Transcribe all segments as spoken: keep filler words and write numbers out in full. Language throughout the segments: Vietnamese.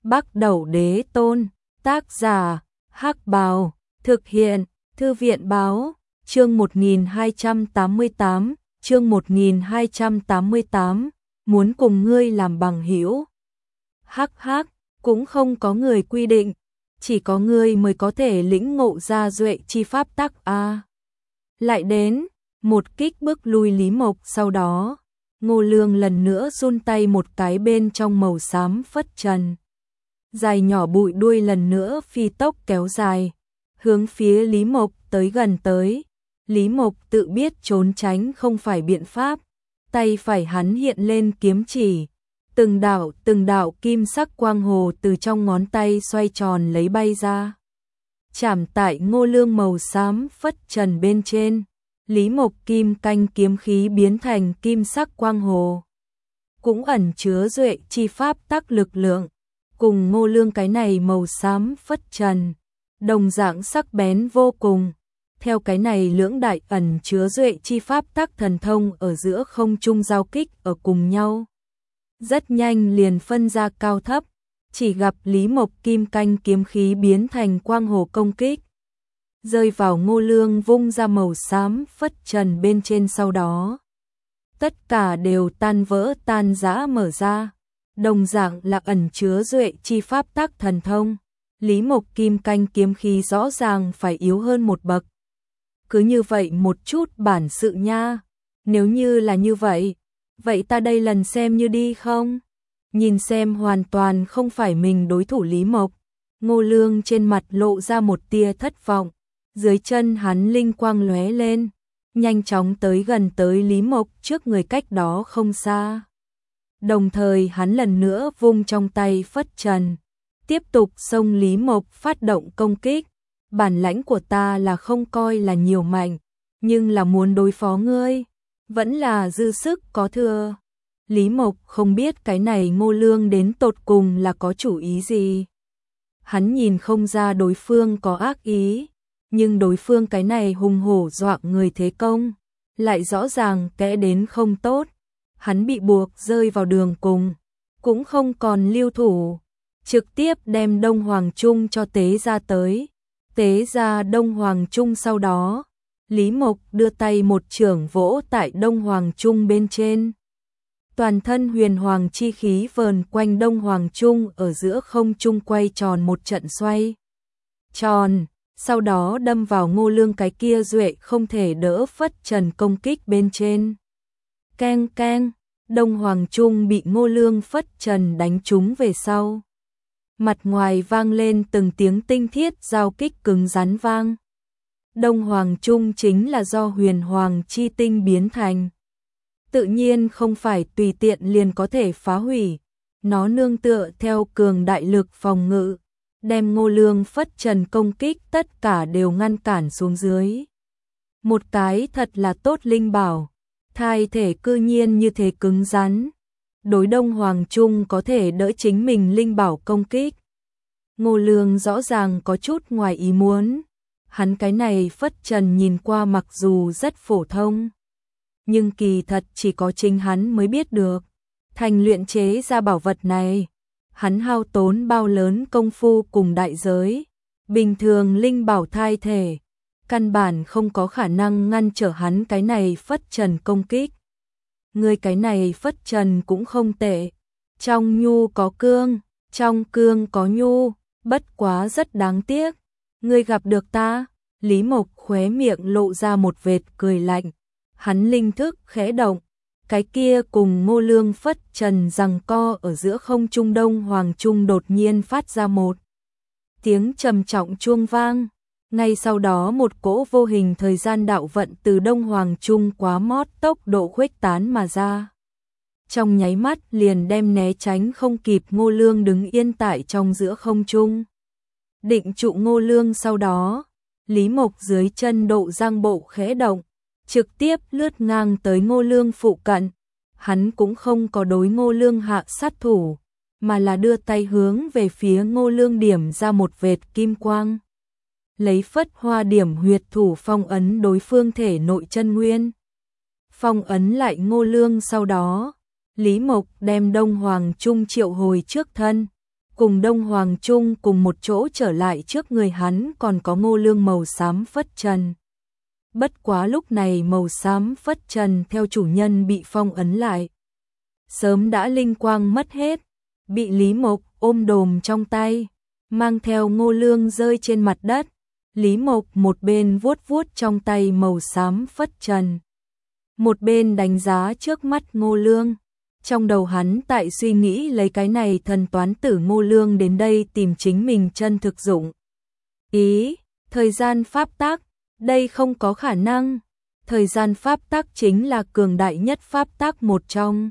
Bắc Đẩu Đế Tôn, tác giả, Hắc Bào, thực hiện, Thư viện Báo, chương một nghìn hai trăm tám mươi tám, chương một nghìn hai trăm tám mươi tám, muốn cùng ngươi làm bằng hữu. Hắc hắc, cũng không có người quy định, chỉ có ngươi mới có thể lĩnh ngộ ra duệ chi pháp tắc a. Lại đến, một kích bước lui Lý Mộc, sau đó, Ngô Lương lần nữa run tay một cái, bên trong màu xám phất trần. Dài nhỏ bụi đuôi lần nữa phi tốc kéo dài, hướng phía Lý Mộc tới gần tới. Lý Mộc tự biết trốn tránh không phải biện pháp, tay phải hắn hiện lên kiếm chỉ, từng đạo từng đạo kim sắc quang hồ từ trong ngón tay xoay tròn lấy bay ra, chạm tại Ngô Lương màu xám phất trần bên trên. Lý Mộc kim canh kiếm khí biến thành kim sắc quang hồ, cũng ẩn chứa duệ chi pháp tắc lực lượng, cùng Ngô Lương cái này màu xám phất trần, đồng dạng sắc bén vô cùng. Theo cái này lưỡng đại ẩn chứa duệ chi pháp tắc thần thông ở giữa không trung giao kích ở cùng nhau, rất nhanh liền phân ra cao thấp, chỉ gặp Lý Mộc kim canh kiếm khí biến thành quang hồ công kích, rơi vào Ngô Lương vung ra màu xám phất trần bên trên, sau đó tất cả đều tan vỡ tan rã mở ra, đồng dạng là ẩn chứa duệ chi pháp tắc thần thông. Lý Mộc kim canh kiếm khí rõ ràng phải yếu hơn một bậc. Cứ như vậy một chút bản sự nha, nếu như là như vậy, vậy ta đây lần xem như đi không? Nhìn xem hoàn toàn không phải mình đối thủ Lý Mộc, Ngô Lương trên mặt lộ ra một tia thất vọng, dưới chân hắn linh quang lóe lên, nhanh chóng tới gần tới Lý Mộc trước người cách đó không xa. Đồng thời hắn lần nữa vung trong tay phất trần, tiếp tục xông Lý Mộc phát động công kích. Bản lãnh của ta là không coi là nhiều mạnh, nhưng là muốn đối phó ngươi, vẫn là dư sức có thừa. Lý Mộc không biết cái này Ngô Lương đến tột cùng là có chủ ý gì. Hắn nhìn không ra đối phương có ác ý, nhưng đối phương cái này hùng hổ dọa người thế công, lại rõ ràng kẽ đến không tốt. Hắn bị buộc rơi vào đường cùng, cũng không còn lưu thủ, trực tiếp đem Đông Hoàng Trung cho tế ra tới. Tế ra Đông Hoàng Trung, sau đó, Lý Mộc đưa tay một chưởng vỗ tại Đông Hoàng Trung bên trên. Toàn thân huyền hoàng chi khí vờn quanh Đông Hoàng Trung ở giữa không trung quay tròn một trận xoay tròn, sau đó đâm vào Ngô Lương cái kia duệ không thể đỡ phất trần công kích bên trên. Keng keng, Đông Hoàng Trung bị Ngô Lương phất trần đánh trúng về sau. Mặt ngoài vang lên từng tiếng tinh thiết giao kích cứng rắn vang. Đông Hoàng Trung chính là do huyền hoàng chi tinh biến thành, tự nhiên không phải tùy tiện liền có thể phá hủy, nó nương tựa theo cường đại lực phòng ngự, đem Ngô Lương phất trần công kích tất cả đều ngăn cản xuống dưới. Một cái thật là tốt linh bảo, thai thể cư nhiên như thế cứng rắn. Đối Đông Hoàng Trung có thể đỡ chính mình linh bảo công kích. Ngô Lương rõ ràng có chút ngoài ý muốn. Hắn cái này phất trần nhìn qua mặc dù rất phổ thông, nhưng kỳ thật chỉ có chính hắn mới biết được. Thành luyện chế ra bảo vật này, hắn hao tốn bao lớn công phu cùng đại giới. Bình thường linh bảo thai thể, căn bản không có khả năng ngăn trở hắn cái này phất trần công kích. Người cái này phất trần cũng không tệ, trong nhu có cương, trong cương có nhu, bất quá rất đáng tiếc. Ngươi gặp được ta, Lý Mộc khóe miệng lộ ra một vệt cười lạnh, hắn linh thức khẽ động, cái kia cùng Ngô Lương phất trần giằng co ở giữa không trung Đông Hoàng Trung đột nhiên phát ra một tiếng trầm trọng chuông vang. Ngay sau đó một cỗ vô hình thời gian đạo vận từ Đông Hoàng Trung quá mót tốc độ khuếch tán mà ra. Trong nháy mắt liền đem né tránh không kịp Ngô Lương đứng yên tại trong giữa không trung. Định trụ Ngô Lương, sau đó, Lý Mộc dưới chân độ giang bộ khẽ động, trực tiếp lướt ngang tới Ngô Lương phụ cận. Hắn cũng không có đối Ngô Lương hạ sát thủ, mà là đưa tay hướng về phía Ngô Lương điểm ra một vệt kim quang. Lấy phất hoa điểm huyệt thủ phong ấn đối phương thể nội chân nguyên. Phong ấn lại Ngô Lương, sau đó, Lý Mộc đem Đông Hoàng Trung triệu hồi trước thân, cùng Đông Hoàng Trung cùng một chỗ trở lại, trước người hắn còn có ngô lương màu xám phất trần. Bất quá lúc này màu xám phất trần theo chủ nhân bị phong ấn lại. Sớm đã linh quang mất hết, bị Lý Mộc ôm đồm trong tay, mang theo ngô lương rơi trên mặt đất. Lý Mộc một bên vuốt vuốt trong tay màu xám phất trần, một bên đánh giá trước mắt ngô lương. Trong đầu hắn tại suy nghĩ lấy cái này thần toán tử ngô lương đến đây tìm chính mình chân thực dụng. Ý, thời gian pháp tắc, đây không có khả năng. Thời gian pháp tắc chính là cường đại nhất pháp tắc một trong.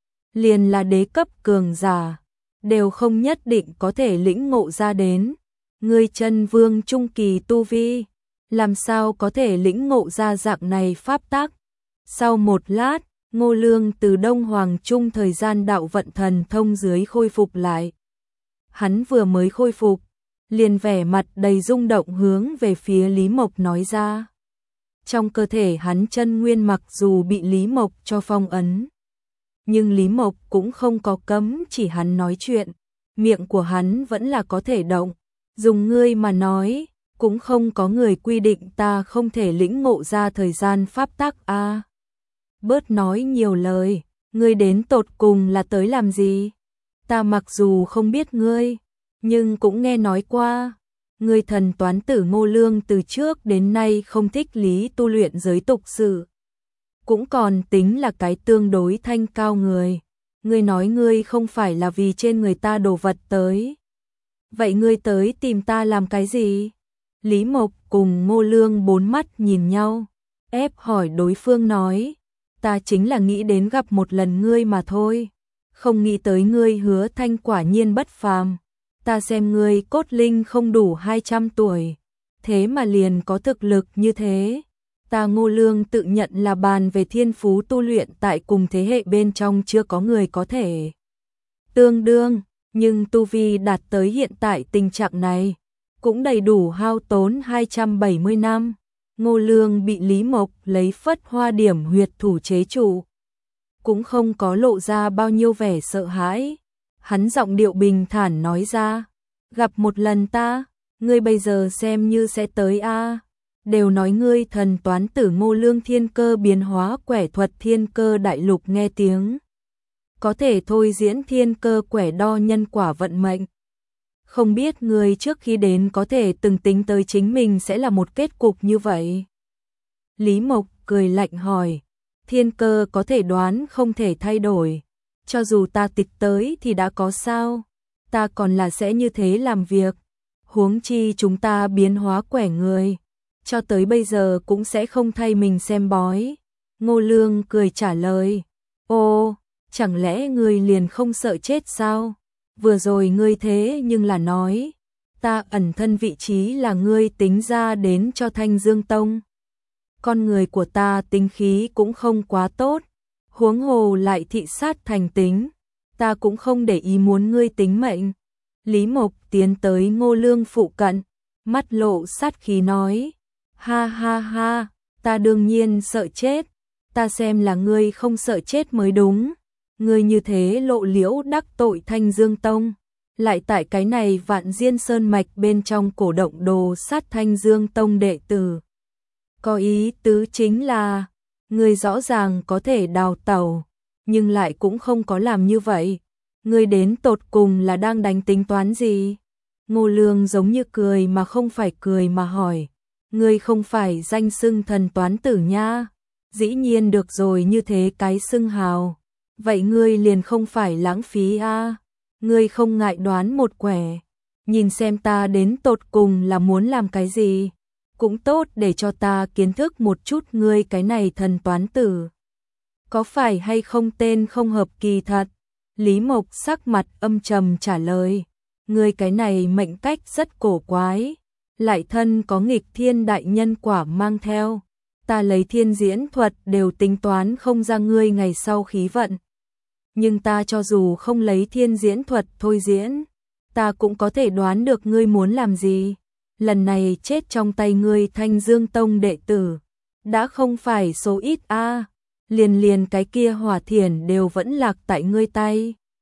Liền là đế cấp cường giả, đều không nhất định có thể lĩnh ngộ ra đến. Ngươi chân vương trung kỳ tu vi, làm sao có thể lĩnh ngộ ra dạng này pháp tắc. Sau một lát, Ngô Lương từ Đông Hoàng Trung thời gian đạo vận thần thông dưới khôi phục lại. Hắn vừa mới khôi phục, liền vẻ mặt đầy rung động hướng về phía Lý Mộc nói ra. Trong cơ thể hắn chân nguyên mặc dù bị Lý Mộc cho phong ấn, nhưng Lý Mộc cũng không có cấm chỉ hắn nói chuyện, miệng của hắn vẫn là có thể động. Dùng ngươi mà nói, cũng không có người quy định ta không thể lĩnh ngộ ra thời gian pháp tắc a. À, bớt nói nhiều lời, ngươi đến tột cùng là tới làm gì? Ta mặc dù không biết ngươi, nhưng cũng nghe nói qua, ngươi thần toán tử Ngô Lương từ trước đến nay không thích lý tu luyện giới tục sự, cũng còn tính là cái tương đối thanh cao người. Ngươi nói ngươi không phải là vì trên người ta đồ vật tới. Vậy ngươi tới tìm ta làm cái gì? Lý Mộc cùng Ngô Lương bốn mắt nhìn nhau, ép hỏi đối phương nói, ta chính là nghĩ đến gặp một lần ngươi mà thôi, không nghĩ tới ngươi hứa thanh quả nhiên bất phàm. Ta xem ngươi cốt linh không đủ hai trăm tuổi, thế mà liền có thực lực như thế. Ta Ngô Lương tự nhận là bàn về thiên phú tu luyện tại cùng thế hệ bên trong chưa có người có thể tương đương, nhưng tu vi đạt tới hiện tại tình trạng này, cũng đầy đủ hao tốn hai trăm bảy mươi năm. Ngô Lương bị Lý Mộc lấy phất hoa điểm huyệt thủ chế trụ, cũng không có lộ ra bao nhiêu vẻ sợ hãi. Hắn giọng điệu bình thản nói ra, gặp một lần ta, ngươi bây giờ xem như sẽ tới a. À. Đều nói ngươi thần toán tử Ngô Lương thiên cơ biến hóa quẻ thuật thiên cơ đại lục nghe tiếng, có thể thôi diễn thiên cơ quẻ đo nhân quả vận mệnh. Không biết ngươi trước khi đến có thể từng tính tới chính mình sẽ là một kết cục như vậy. Lý Mộc cười lạnh hỏi, thiên cơ có thể đoán không thể thay đổi, cho dù ta tịch tới thì đã có sao, ta còn là sẽ như thế làm việc. Huống chi chúng ta biến hóa quẻ người, cho tới bây giờ cũng sẽ không thay mình xem bói. Ngô Lương cười trả lời, ô, chẳng lẽ ngươi liền không sợ chết sao? Vừa rồi ngươi thế nhưng là nói, ta ẩn thân vị trí là ngươi tính ra đến cho Thanh Dương Tông. Con người của ta tính khí cũng không quá tốt, huống hồ lại thị sát thành tính, ta cũng không để ý muốn ngươi tính mệnh. Lý Mộc tiến tới Ngô Lương phụ cận, mắt lộ sát khí nói, ha ha ha, ta đương nhiên sợ chết, ta xem là ngươi không sợ chết mới đúng. Ngươi như thế lộ liễu đắc tội Thanh Dương Tông, lại tại cái này Vạn Diên Sơn mạch bên trong cổ động đồ sát Thanh Dương Tông đệ tử. Có ý tứ chính là, ngươi rõ ràng có thể đào tẩu, nhưng lại cũng không có làm như vậy. Ngươi đến tột cùng là đang đánh tính toán gì? Ngô Lương giống như cười mà không phải cười mà hỏi, ngươi không phải danh xưng thần toán tử nha? Dĩ nhiên được rồi, như thế cái xưng hào. Vậy ngươi liền không phải lãng phí a? À? Ngươi không ngại đoán một quẻ, nhìn xem ta đến tột cùng là muốn làm cái gì, cũng tốt để cho ta kiến thức một chút ngươi cái này thần toán tử. Có phải hay không tên không hợp kỳ thật? Lý Mộc sắc mặt âm trầm trả lời, ngươi cái này mệnh cách rất cổ quái, lại thân có nghịch thiên đại nhân quả mang theo. Ta lấy thiên diễn thuật đều tính toán không ra ngươi ngày sau khí vận. Nhưng ta cho dù không lấy thiên diễn thuật thôi diễn, ta cũng có thể đoán được ngươi muốn làm gì. Lần này chết trong tay ngươi Thanh Dương Tông đệ tử, đã không phải số ít a, à, liền liền cái kia hỏa thiền đều vẫn lạc tại ngươi tay.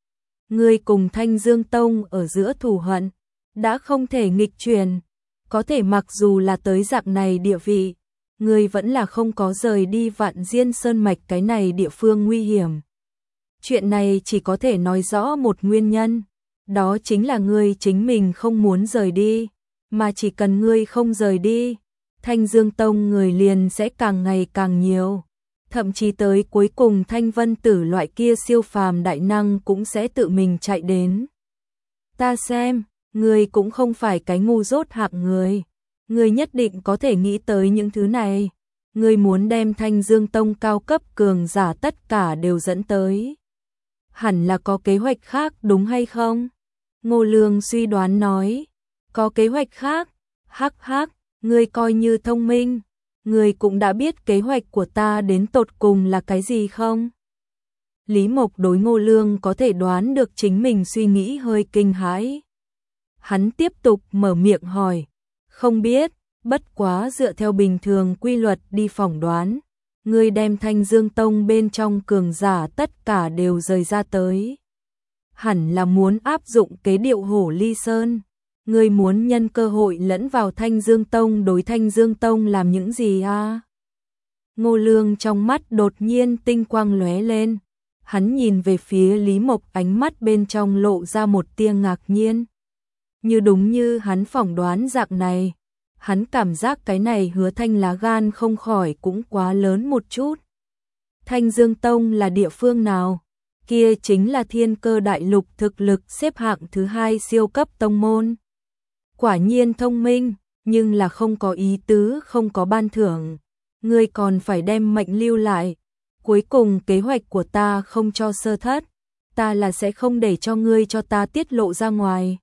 ngươi cùng Thanh Dương Tông ở giữa thù hận, đã không thể nghịch chuyển, có thể mặc dù là tới dạng này địa vị, ngươi vẫn là không có rời đi Vạn Diên Sơn Mạch cái này địa phương nguy hiểm. Chuyện này chỉ có thể nói rõ một nguyên nhân, đó chính là ngươi chính mình không muốn rời đi, mà chỉ cần ngươi không rời đi, Thanh Dương Tông người liền sẽ càng ngày càng nhiều, thậm chí tới cuối cùng Thanh Vân Tử loại kia siêu phàm đại năng cũng sẽ tự mình chạy đến. Ta xem, ngươi cũng không phải cái ngu dốt hạng người, ngươi nhất định có thể nghĩ tới những thứ này, ngươi muốn đem Thanh Dương Tông cao cấp cường giả tất cả đều dẫn tới. Hẳn là có kế hoạch khác đúng hay không? Ngô Lương suy đoán nói, có kế hoạch khác, hắc hắc, ngươi coi như thông minh, ngươi cũng đã biết kế hoạch của ta đến tột cùng là cái gì không? Lý Mộc đối Ngô Lương có thể đoán được chính mình suy nghĩ hơi kinh hãi. Hắn tiếp tục mở miệng hỏi, không biết, bất quá dựa theo bình thường quy luật đi phỏng đoán, ngươi đem Thanh Dương Tông bên trong cường giả tất cả đều rời ra tới. Hẳn là muốn áp dụng kế điệu hổ ly sơn, ngươi muốn nhân cơ hội lẫn vào Thanh Dương Tông đối Thanh Dương Tông làm những gì à? Ngô Lương trong mắt đột nhiên tinh quang lóe lên, hắn nhìn về phía Lý Mộc, ánh mắt bên trong lộ ra một tia ngạc nhiên. Như đúng như hắn phỏng đoán dạng này, hắn cảm giác cái này Hứa Thanh lá gan không khỏi cũng quá lớn một chút. Thanh Dương Tông là địa phương nào? Kia chính là Thiên Cơ Đại Lục thực lực xếp hạng thứ hai siêu cấp tông môn. Quả nhiên thông minh, nhưng là không có ý tứ, không có ban thưởng. Ngươi còn phải đem mệnh lưu lại. Cuối cùng kế hoạch của ta không cho sơ thất, ta là sẽ không để cho ngươi cho ta tiết lộ ra ngoài.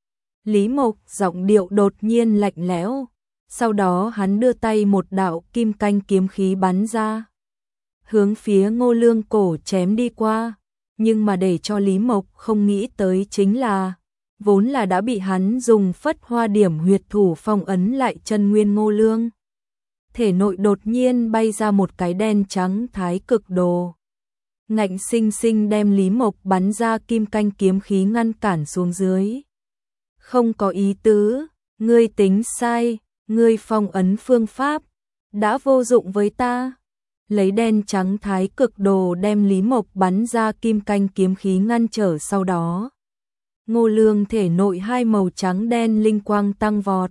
Lý Mộc giọng điệu đột nhiên lạnh lẽo, sau đó hắn đưa tay một đạo kim canh kiếm khí bắn ra, hướng phía Ngô Lương cổ chém đi qua, nhưng mà để cho Lý Mộc không nghĩ tới chính là, vốn là đã bị hắn dùng Phất Hoa Điểm huyệt thủ phong ấn lại chân nguyên Ngô Lương. Thể nội đột nhiên bay ra một cái đen trắng thái cực đồ, ngạnh sinh sinh đem Lý Mộc bắn ra kim canh kiếm khí ngăn cản xuống dưới. Không có ý tứ, ngươi tính sai, ngươi phong ấn phương pháp đã vô dụng với ta. Lấy đen trắng thái cực đồ đem Lý Mộc bắn ra kim canh kiếm khí ngăn trở, sau đó Ngô Lương thể nội hai màu trắng đen linh quang tăng vọt,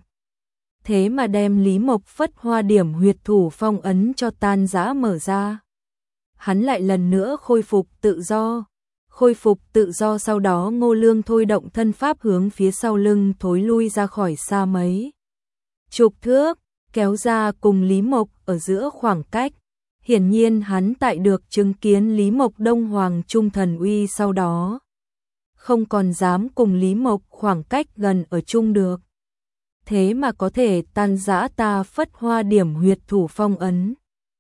thế mà đem Lý Mộc Phất Hoa Điểm huyệt thủ phong ấn cho tan rã mở ra. Hắn lại lần nữa khôi phục tự do. Khôi phục tự do sau đó Ngô Lương thôi động thân pháp hướng phía sau lưng thối lui ra khỏi xa mấy chục thước, kéo ra cùng Lý Mộc ở giữa khoảng cách. Hiển nhiên hắn tại được chứng kiến Lý Mộc Đông Hoàng Trung Thần Uy sau đó, không còn dám cùng Lý Mộc khoảng cách gần ở chung được. Thế mà có thể tan rã ta Phất Hoa Điểm huyệt thủ phong ấn.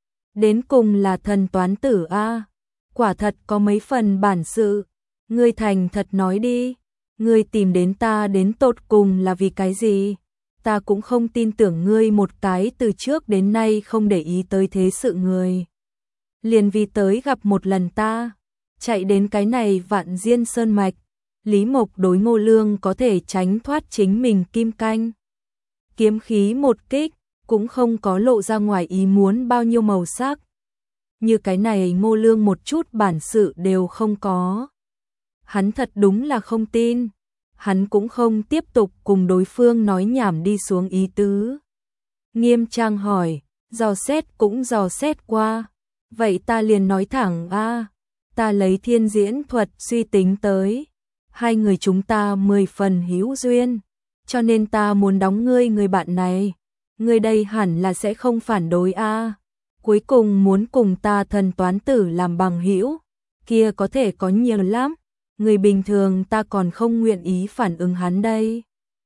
Đến cùng là thần toán tử a, quả thật có mấy phần bản sự. Ngươi thành thật nói đi, ngươi tìm đến ta đến tột cùng là vì cái gì? Ta cũng không tin tưởng ngươi một cái từ trước đến nay không để ý tới thế sự người. Liền vì tới gặp một lần ta, chạy đến cái này Vạn Diên Sơn Mạch. Lý Mộc đối Ngô Lương có thể tránh thoát chính mình kim canh kiếm khí một kích, cũng không có lộ ra ngoài ý muốn bao nhiêu màu sắc. Như cái này Ngô Lương một chút bản sự đều không có. Hắn thật đúng là không tin. Hắn cũng không tiếp tục cùng đối phương nói nhảm đi xuống ý tứ. Nghiêm trang hỏi, dò xét cũng dò xét qua. Vậy ta liền nói thẳng a, ta lấy thiên diễn thuật suy tính tới. Hai người chúng ta mười phần hữu duyên, cho nên ta muốn đóng ngươi người bạn này. Ngươi đây hẳn là sẽ không phản đối a. Cuối cùng muốn cùng ta thần toán tử làm bằng hữu, kia có thể có nhiều lắm. Người bình thường ta còn không nguyện ý phản ứng hắn đây.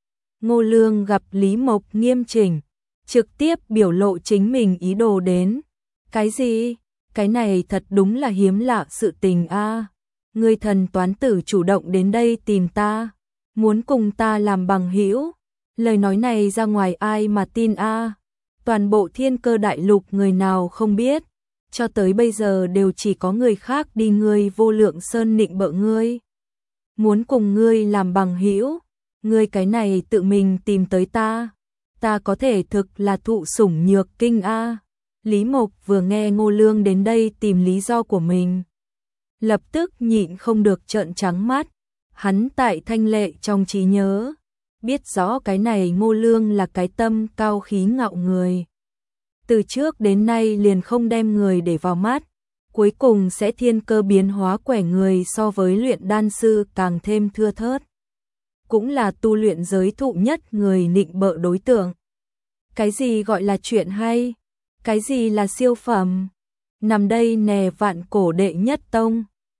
Ngô Lương gặp Lý Mộc nghiêm chỉnh, trực tiếp biểu lộ chính mình ý đồ đến. Cái gì? Cái này thật đúng là hiếm lạ sự tình a. À. Người thần toán tử chủ động đến đây tìm ta, muốn cùng ta làm bằng hữu. Lời nói này ra ngoài ai mà tin a? À. Toàn bộ Thiên Cơ Đại Lục người nào không biết, cho tới bây giờ đều chỉ có người khác đi ngươi Vô Lượng Sơn nịnh bợ ngươi. muốn cùng ngươi làm bằng hữu, ngươi cái này tự mình tìm tới ta, ta có thể thực là thụ sủng nhược kinh a. Lý Mộc vừa nghe Ngô Lương đến đây tìm lý do của mình, lập tức nhịn không được trợn trắng mắt, hắn tại Thanh Lệ trong trí nhớ, biết rõ cái này Ngô Lương là cái tâm cao khí ngạo người. Từ trước đến nay liền không đem người để vào mắt, cuối cùng sẽ thiên cơ biến hóa quẻ người so với luyện đan sư càng thêm thưa thớt. Cũng là tu luyện giới thụ nhất người nịnh bợ đối tượng. Cái gì gọi là chuyện hay? Cái gì là siêu phẩm? Nằm đây nè vạn cổ đệ nhất tông,